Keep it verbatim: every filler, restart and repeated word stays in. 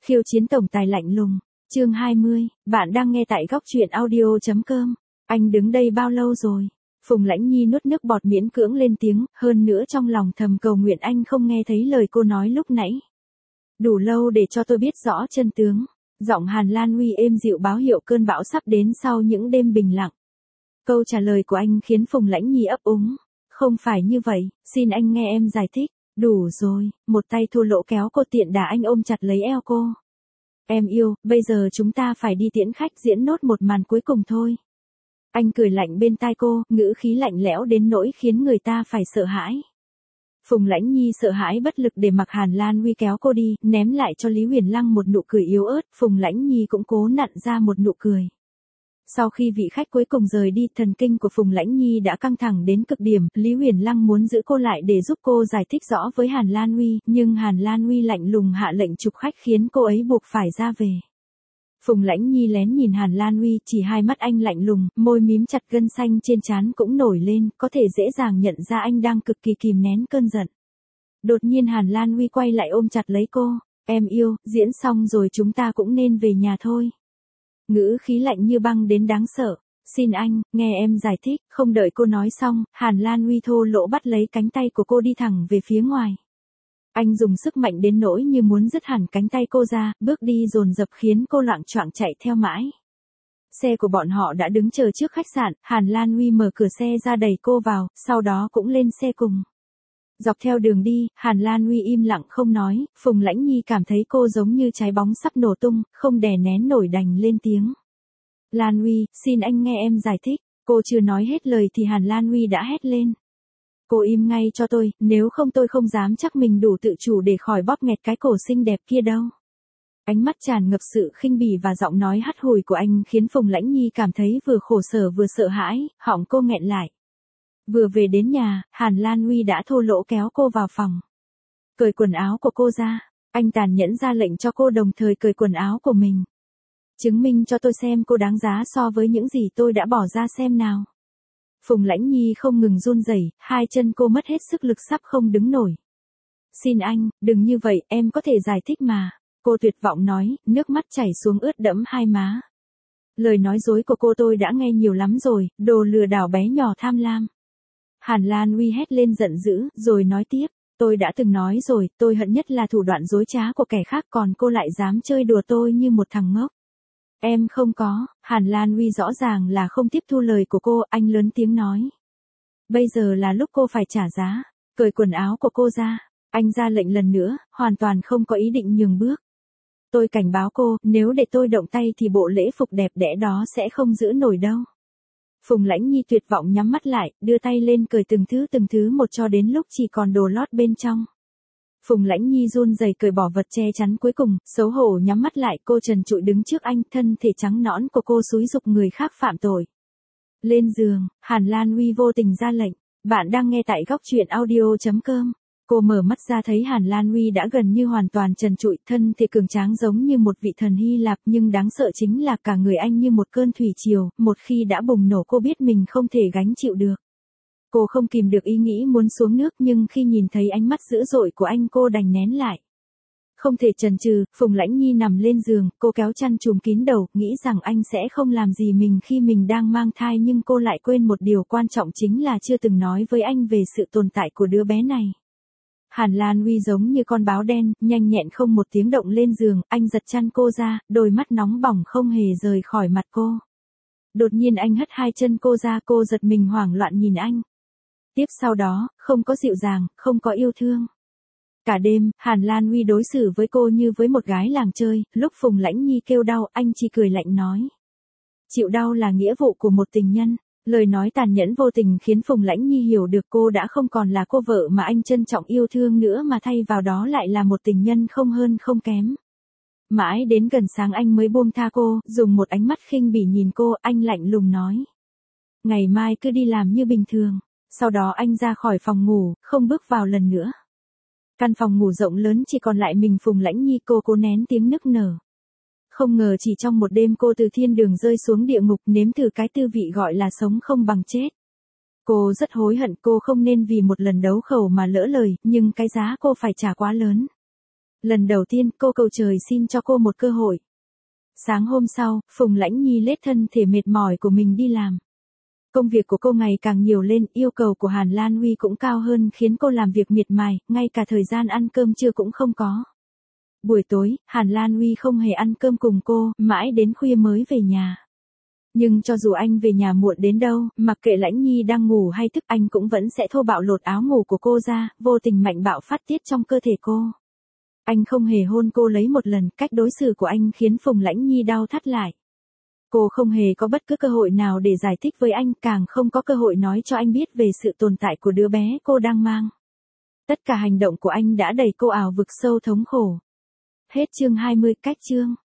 Khiêu chiến tổng tài lạnh lùng, chương hai mươi, bạn đang nghe tại góc truyện audio.com. Anh đứng đây bao lâu rồi? Phùng Lãnh Nhi nuốt nước bọt miễn cưỡng lên tiếng, hơn nữa trong lòng thầm cầu nguyện anh không nghe thấy lời cô nói lúc nãy. Đủ lâu để cho tôi biết rõ chân tướng. Giọng Hàn Lan Huy êm dịu báo hiệu cơn bão sắp đến sau những đêm bình lặng. Câu trả lời của anh khiến Phùng Lãnh Nhi ấp úng. Không phải như vậy, xin anh nghe em giải thích. Đủ rồi, một tay thô lỗ kéo cô tiện đà anh ôm chặt lấy eo cô. Em yêu, bây giờ chúng ta phải đi tiễn khách diễn nốt một màn cuối cùng thôi. Anh cười lạnh bên tai cô, ngữ khí lạnh lẽo đến nỗi khiến người ta phải sợ hãi. Phùng Lãnh Nhi sợ hãi bất lực để mặc Hàn Lan Huy kéo cô đi, ném lại cho Lý Huyền Lăng một nụ cười yếu ớt, Phùng Lãnh Nhi cũng cố nặn ra một nụ cười. Sau khi vị khách cuối cùng rời đi, thần kinh của Phùng Lãnh Nhi đã căng thẳng đến cực điểm, Lý Huyền Lăng muốn giữ cô lại để giúp cô giải thích rõ với Hàn Lan Huy, nhưng Hàn Lan Huy lạnh lùng hạ lệnh chụp khách khiến cô ấy buộc phải ra về. Phùng Lãnh Nhi lén nhìn Hàn Lan Huy, chỉ hai mắt anh lạnh lùng, môi mím chặt gân xanh trên trán cũng nổi lên, có thể dễ dàng nhận ra anh đang cực kỳ kìm nén cơn giận. Đột nhiên Hàn Lan Huy quay lại ôm chặt lấy cô, em yêu, diễn xong rồi chúng ta cũng nên về nhà thôi. Ngữ khí lạnh như băng đến đáng sợ. Xin anh, nghe em giải thích. Không đợi cô nói xong, Hàn Lan Huy thô lỗ bắt lấy cánh tay của cô đi thẳng về phía ngoài. Anh dùng sức mạnh đến nỗi như muốn dứt hẳn cánh tay cô ra, bước đi dồn dập khiến cô loạng choạng chạy theo mãi. Xe của bọn họ đã đứng chờ trước khách sạn, Hàn Lan Huy mở cửa xe ra đẩy cô vào, sau đó cũng lên xe cùng. Dọc theo đường đi, Hàn Lan Huy im lặng không nói, Phùng Lãnh Nhi cảm thấy cô giống như trái bóng sắp nổ tung, không đè nén nổi đành lên tiếng. Lan Huy, xin anh nghe em giải thích. Cô chưa nói hết lời thì Hàn Lan Huy đã hét lên. Cô im ngay cho tôi, nếu không tôi không dám chắc mình đủ tự chủ để khỏi bóp nghẹt cái cổ xinh đẹp kia đâu. Ánh mắt tràn ngập sự khinh bỉ và giọng nói hắt hủi của anh khiến Phùng Lãnh Nhi cảm thấy vừa khổ sở vừa sợ hãi, họng cô nghẹn lại. Vừa về đến nhà, Hàn Lan Huy đã thô lỗ kéo cô vào phòng. Cởi quần áo của cô ra, anh tàn nhẫn ra lệnh cho cô đồng thời cởi quần áo của mình. Chứng minh cho tôi xem cô đáng giá so với những gì tôi đã bỏ ra xem nào. Phùng Lãnh Nhi không ngừng run rẩy, hai chân cô mất hết sức lực sắp không đứng nổi. Xin anh, đừng như vậy, em có thể giải thích mà. Cô tuyệt vọng nói, nước mắt chảy xuống ướt đẫm hai má. Lời nói dối của cô tôi đã nghe nhiều lắm rồi, đồ lừa đảo bé nhỏ tham lam. Hàn Lan Huy hét lên giận dữ, rồi nói tiếp, tôi đã từng nói rồi, tôi hận nhất là thủ đoạn dối trá của kẻ khác còn cô lại dám chơi đùa tôi như một thằng ngốc. Em không có, Hàn Lan Huy rõ ràng là không tiếp thu lời của cô, anh lớn tiếng nói. Bây giờ là lúc cô phải trả giá, cởi quần áo của cô ra, anh ra lệnh lần nữa, hoàn toàn không có ý định nhường bước. Tôi cảnh báo cô, nếu để tôi động tay thì bộ lễ phục đẹp đẽ đó sẽ không giữ nổi đâu. Phùng Lãnh Nhi tuyệt vọng nhắm mắt lại, đưa tay lên cởi từng thứ từng thứ một cho đến lúc chỉ còn đồ lót bên trong. Phùng Lãnh Nhi run rẩy cởi bỏ vật che chắn cuối cùng, xấu hổ nhắm mắt lại, cô trần trụi đứng trước anh, thân thể trắng nõn của cô xúi giục người khác phạm tội. Lên giường, Hàn Lan Huy vô tình ra lệnh, bạn đang nghe tại góc truyện audio.com. Cô mở mắt ra thấy Hàn Lan Huy đã gần như hoàn toàn trần trụi, thân thể cường tráng giống như một vị thần Hy Lạp, nhưng đáng sợ chính là cả người anh như một cơn thủy triều, một khi đã bùng nổ cô biết mình không thể gánh chịu được. Cô không kìm được ý nghĩ muốn xuống nước nhưng khi nhìn thấy ánh mắt dữ dội của anh cô đành nén lại. Không thể chần chừ, Phùng Lãnh Nhi nằm lên giường, cô kéo chăn trùm kín đầu, nghĩ rằng anh sẽ không làm gì mình khi mình đang mang thai nhưng cô lại quên một điều quan trọng chính là chưa từng nói với anh về sự tồn tại của đứa bé này. Hàn Lan Huy giống như con báo đen, nhanh nhẹn không một tiếng động lên giường, anh giật chăn cô ra, đôi mắt nóng bỏng không hề rời khỏi mặt cô. Đột nhiên anh hất hai chân cô ra, cô giật mình hoảng loạn nhìn anh. Tiếp sau đó, không có dịu dàng, không có yêu thương. Cả đêm, Hàn Lan Huy đối xử với cô như với một gái làng chơi, lúc Phùng Lãnh Nhi kêu đau, anh chỉ cười lạnh nói. Chịu đau là nghĩa vụ của một tình nhân. Lời nói tàn nhẫn vô tình khiến Phùng Lãnh Nhi hiểu được cô đã không còn là cô vợ mà anh trân trọng yêu thương nữa mà thay vào đó lại là một tình nhân không hơn không kém. Mãi đến gần sáng anh mới buông tha cô, dùng một ánh mắt khinh bỉ nhìn cô, anh lạnh lùng nói. Ngày mai cứ đi làm như bình thường. Sau đó anh ra khỏi phòng ngủ, không bước vào lần nữa. Căn phòng ngủ rộng lớn chỉ còn lại mình Phùng Lãnh Nhi, cô cố nén tiếng nức nở. Không ngờ chỉ trong một đêm cô từ thiên đường rơi xuống địa ngục, nếm thử cái tư vị gọi là sống không bằng chết. Cô rất hối hận, cô không nên vì một lần đấu khẩu mà lỡ lời, nhưng cái giá cô phải trả quá lớn. Lần đầu tiên cô cầu trời xin cho cô một cơ hội. Sáng hôm sau, Phùng Lãnh Nhi lết thân thể mệt mỏi của mình đi làm. Công việc của cô ngày càng nhiều lên, yêu cầu của Hàn Lan Huy cũng cao hơn khiến cô làm việc miệt mài, ngay cả thời gian ăn cơm trưa cũng không có. Buổi tối, Hàn Lan Huy không hề ăn cơm cùng cô, mãi đến khuya mới về nhà. Nhưng cho dù anh về nhà muộn đến đâu, mặc kệ Lãnh Nhi đang ngủ hay thức, anh cũng vẫn sẽ thô bạo lột áo ngủ của cô ra, vô tình mạnh bạo phát tiết trong cơ thể cô. Anh không hề hôn cô lấy một lần, cách đối xử của anh khiến Phùng Lãnh Nhi đau thắt lại. Cô không hề có bất cứ cơ hội nào để giải thích với anh, càng không có cơ hội nói cho anh biết về sự tồn tại của đứa bé cô đang mang. Tất cả hành động của anh đã đẩy cô ảo vực sâu thống khổ. Hết chương hai mươi, cách chương.